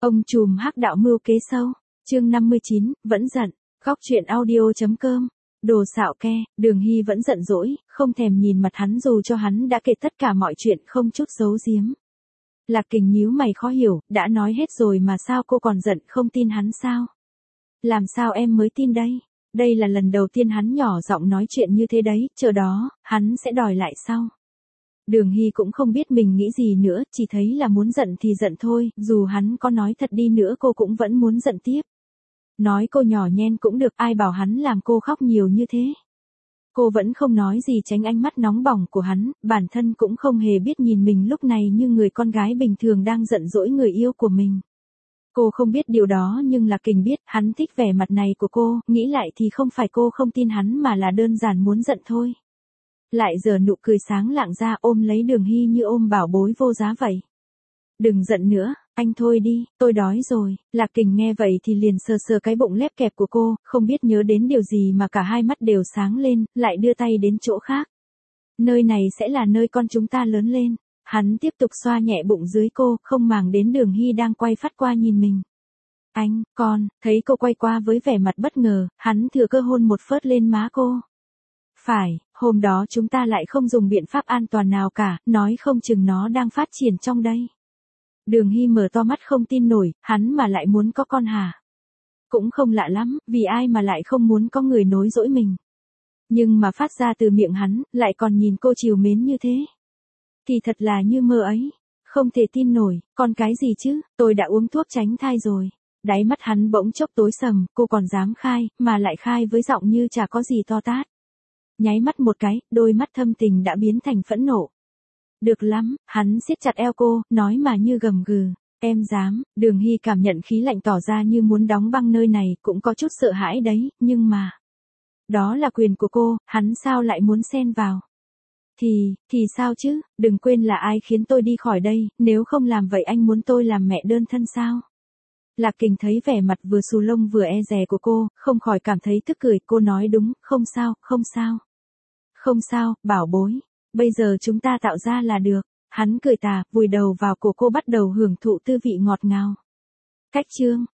Ông trùm hắc đạo mưu kế sâu. Chương 59, vẫn giận. Góc truyện audio.com. Đồ xạo ke, Đường Hy vẫn giận dỗi, không thèm nhìn mặt hắn dù cho hắn đã kể tất cả mọi chuyện không chút giấu giếm. Lạc Kình nhíu mày khó hiểu, đã nói hết rồi mà sao cô còn giận, không tin hắn sao? Làm sao em mới tin đây? Đây là lần đầu tiên hắn nhỏ giọng nói chuyện như thế đấy, chờ đó, hắn sẽ đòi lại sau. Đường Hy cũng không biết mình nghĩ gì nữa, chỉ thấy là muốn giận thì giận thôi, dù hắn có nói thật đi nữa cô cũng vẫn muốn giận tiếp. Nói cô nhỏ nhen cũng được, ai bảo hắn làm cô khóc nhiều như thế. Cô vẫn không nói gì tránh ánh mắt nóng bỏng của hắn, bản thân cũng không hề biết nhìn mình lúc này như người con gái bình thường đang giận dỗi người yêu của mình. Cô không biết điều đó nhưng Lạc Kình biết, hắn thích vẻ mặt này của cô, nghĩ lại thì không phải cô không tin hắn mà là đơn giản muốn giận thôi. Lại giờ nụ cười sáng lạng ra ôm lấy Đường Hy như ôm bảo bối vô giá vậy. Đừng giận nữa, anh thôi đi, tôi đói rồi. Lạc Kình nghe vậy thì liền sờ sờ cái bụng lép kẹp của cô, không biết nhớ đến điều gì mà cả hai mắt đều sáng lên, lại đưa tay đến chỗ khác. Nơi này sẽ là nơi con chúng ta lớn lên. Hắn tiếp tục xoa nhẹ bụng dưới cô, không màng đến Đường Hy đang quay phát qua nhìn mình. Anh, con, thấy cô quay qua với vẻ mặt bất ngờ, hắn thừa cơ hôn một phớt lên má cô. Phải, hôm đó chúng ta lại không dùng biện pháp an toàn nào cả, nói không chừng nó đang phát triển trong đây. Đường Hy mở to mắt không tin nổi, hắn mà lại muốn có con hả? Cũng không lạ lắm, vì ai mà lại không muốn có người nối dõi mình. Nhưng mà phát ra từ miệng hắn, lại còn nhìn cô trìu mến như thế. Thì thật là như mơ ấy. Không thể tin nổi, con cái gì chứ, tôi đã uống thuốc tránh thai rồi. Đáy mắt hắn bỗng chốc tối sầm, cô còn dám khai, mà lại khai với giọng như chả có gì to tát. Nháy mắt một cái, đôi mắt thâm tình đã biến thành phẫn nộ. Được lắm, hắn siết chặt eo cô, nói mà như gầm gừ. Em dám. Đường Hy cảm nhận khí lạnh tỏ ra như muốn đóng băng nơi này, cũng có chút sợ hãi đấy, nhưng mà. Đó là quyền của cô, hắn sao lại muốn xen vào. Thì sao chứ, đừng quên là ai khiến tôi đi khỏi đây, nếu không làm vậy anh muốn tôi làm mẹ đơn thân sao? Lạc Kình thấy vẻ mặt vừa xù lông vừa e dè của cô, không khỏi cảm thấy tức cười, cô nói đúng, không sao, không sao. Không sao, bảo bối, bây giờ chúng ta tạo ra là được. Hắn cười tà, vùi đầu vào cổ cô bắt đầu hưởng thụ tư vị ngọt ngào. Cách chương.